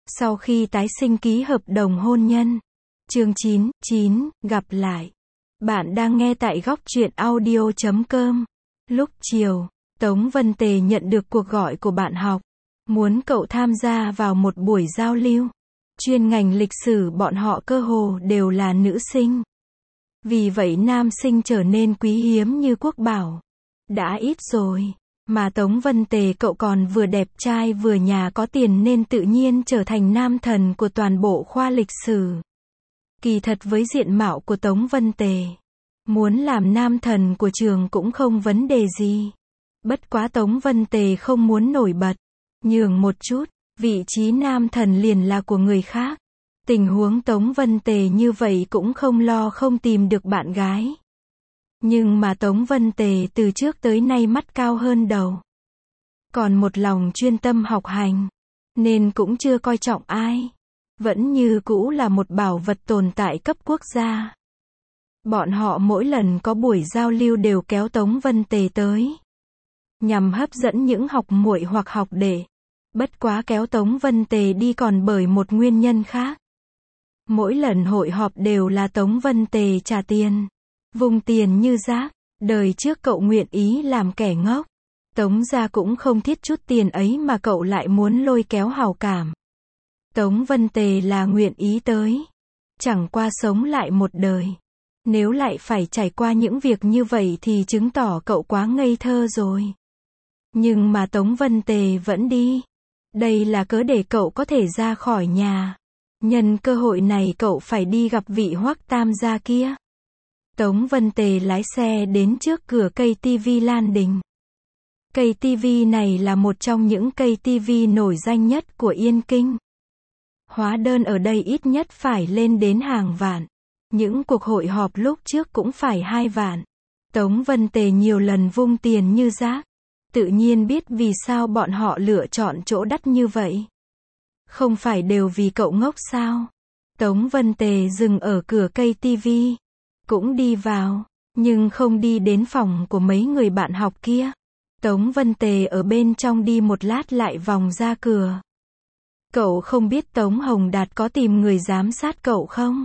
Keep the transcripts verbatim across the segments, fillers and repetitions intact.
Sau khi tái sinh ký hợp đồng hôn nhân. Chương chín, chín, gặp lại. Bạn đang nghe tại góc truyện audio chấm com. Lúc chiều, Tống Vân Tề nhận được cuộc gọi của bạn học. Muốn cậu tham gia vào một buổi giao lưu. Chuyên ngành lịch sử bọn họ cơ hồ đều là nữ sinh. Vì vậy nam sinh trở nên quý hiếm như quốc bảo. Đã ít rồi. Mà Tống Vân Tề cậu còn vừa đẹp trai vừa nhà có tiền nên tự nhiên trở thành nam thần của toàn bộ khoa lịch sử. Kỳ thật với diện mạo của Tống Vân Tề, muốn làm nam thần của trường cũng không vấn đề gì. Bất quá Tống Vân Tề không muốn nổi bật, nhường một chút, vị trí nam thần liền là của người khác. Tình huống Tống Vân Tề như vậy cũng không lo không tìm được bạn gái. Nhưng mà Tống Vân Tề từ trước tới nay mắt cao hơn đầu. Còn một lòng chuyên tâm học hành. Nên cũng chưa coi trọng ai. Vẫn như cũ là một bảo vật tồn tại cấp quốc gia. Bọn họ mỗi lần có buổi giao lưu đều kéo Tống Vân Tề tới. Nhằm hấp dẫn những học muội hoặc học đệ. Bất quá kéo Tống Vân Tề đi còn bởi một nguyên nhân khác. Mỗi lần hội họp đều là Tống Vân Tề trả tiền. Vùng tiền như rác, đời trước cậu nguyện ý làm kẻ ngốc. Tống gia cũng không thiết chút tiền ấy mà cậu lại muốn lôi kéo hào cảm. Tống Vân Tề là nguyện ý tới. Chẳng qua sống lại một đời. Nếu lại phải trải qua những việc như vậy thì chứng tỏ cậu quá ngây thơ rồi. Nhưng mà Tống Vân Tề vẫn đi. Đây là cớ để cậu có thể ra khỏi nhà. Nhân cơ hội này cậu phải đi gặp vị Hoắc Tam gia kia. Tống Vân Tề lái xe đến trước cửa cây tivi Lan Đình. Cây tivi này là một trong những cây tivi nổi danh nhất của Yên Kinh. Hóa đơn ở đây ít nhất phải lên đến hàng vạn. Những cuộc hội họp lúc trước cũng phải hai vạn. Tống Vân Tề nhiều lần vung tiền như rác. Tự nhiên biết vì sao bọn họ lựa chọn chỗ đắt như vậy. Không phải đều vì cậu ngốc sao? Tống Vân Tề dừng ở cửa cây tivi. Cũng đi vào, nhưng không đi đến phòng của mấy người bạn học kia. Tống Vân Tề ở bên trong đi một lát lại vòng ra cửa. Cậu không biết Tống Hồng Đạt có tìm người giám sát cậu không?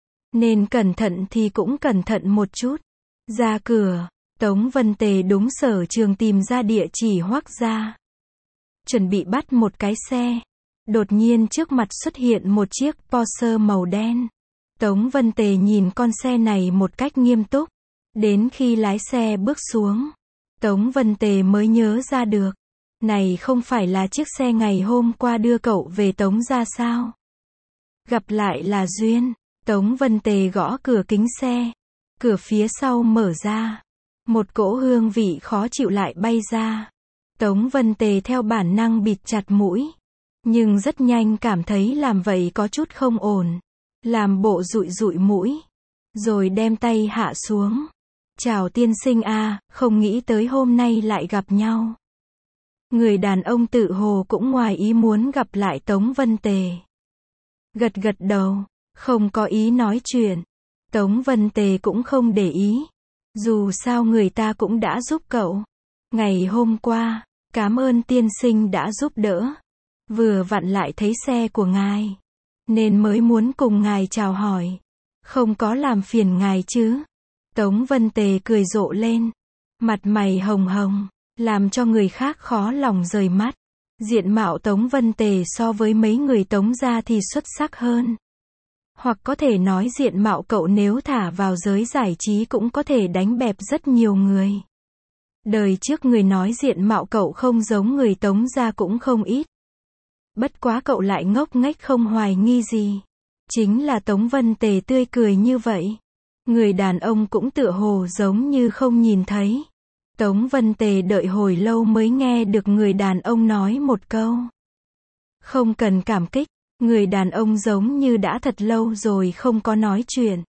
Nên cẩn thận thì cũng cẩn thận một chút. Ra cửa, Tống Vân Tề đúng sở trường tìm ra địa chỉ Hoắc gia. Chuẩn bị bắt một cái xe. Đột nhiên trước mặt xuất hiện một chiếc Porsche màu đen. Tống Vân Tề nhìn con xe này một cách nghiêm túc. Đến khi lái xe bước xuống, Tống Vân Tề mới nhớ ra được. Này không phải là chiếc xe ngày hôm qua đưa cậu về Tống gia sao? Gặp lại là duyên. Tống Vân Tề gõ cửa kính xe. Cửa phía sau mở ra. Một cỗ hương vị khó chịu lại bay ra. Tống Vân Tề theo bản năng bịt chặt mũi. Nhưng rất nhanh cảm thấy làm vậy có chút không ổn. Làm bộ dụi dụi mũi. Rồi đem tay hạ xuống. Chào tiên sinh a, không nghĩ tới hôm nay lại gặp nhau. Người đàn ông tự hồ cũng ngoài ý muốn gặp lại Tống Vân Tề. Gật gật đầu, không có ý nói chuyện. Tống Vân Tề cũng không để ý. Dù sao người ta cũng đã giúp cậu. Ngày hôm qua, cảm ơn tiên sinh đã giúp đỡ. Vừa vặn lại thấy xe của ngài. Nên mới muốn cùng ngài chào hỏi. Không có làm phiền ngài chứ? Tống Vân Tề cười rộ lên. Mặt mày hồng hồng, làm cho người khác khó lòng rời mắt. Diện mạo Tống Vân Tề so với mấy người Tống gia thì xuất sắc hơn. Hoặc có thể nói diện mạo cậu nếu thả vào giới giải trí cũng có thể đánh bẹp rất nhiều người. Đời trước người nói diện mạo cậu không giống người Tống gia cũng không ít. Bất quá cậu lại ngốc nghếch không hoài nghi gì. Chính là Tống Vân Tề tươi cười như vậy. Người đàn ông cũng tựa hồ giống như không nhìn thấy. Tống Vân Tề đợi hồi lâu mới nghe được người đàn ông nói một câu. Không cần cảm kích. Người đàn ông giống như đã thật lâu rồi không có nói chuyện.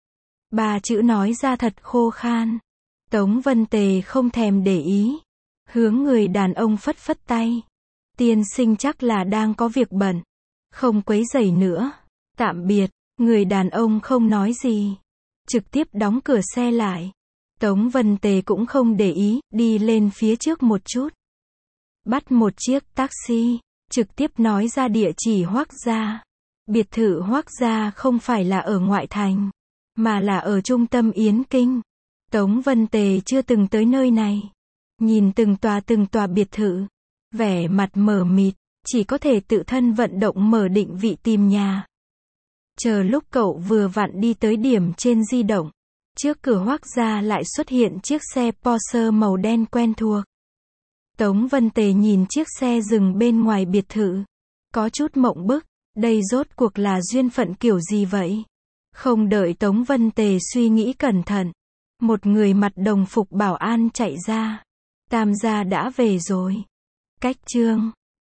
Ba chữ nói ra thật khô khan. Tống Vân Tề không thèm để ý. Hướng người đàn ông phất phất tay. Tiên sinh chắc là đang có việc bận. Không quấy rầy nữa. Tạm biệt. Người đàn ông không nói gì. Trực tiếp đóng cửa xe lại. Tống Vân Tề cũng không để ý, đi lên phía trước một chút. Bắt một chiếc taxi. trực tiếp nói ra địa chỉ Hoắc gia. Biệt thự Hoắc gia không phải là ở ngoại thành, mà là ở trung tâm Yến Kinh. Tống Vân Tề chưa từng tới nơi này. Nhìn từng tòa từng tòa biệt thự, vẻ mặt mờ mịt, chỉ có thể tự thân vận động mở định vị tìm nhà. Chờ lúc cậu vừa vặn đi tới điểm trên di động, trước cửa Hoắc gia lại xuất hiện chiếc xe Porsche màu đen quen thuộc. Tống Vân Tề nhìn chiếc xe dừng bên ngoài biệt thự, có chút mộng bức, đây rốt cuộc là duyên phận kiểu gì vậy? Không đợi Tống Vân Tề suy nghĩ cẩn thận, một người mặc đồng phục bảo an chạy ra. Tam gia đã về rồi. Cách chương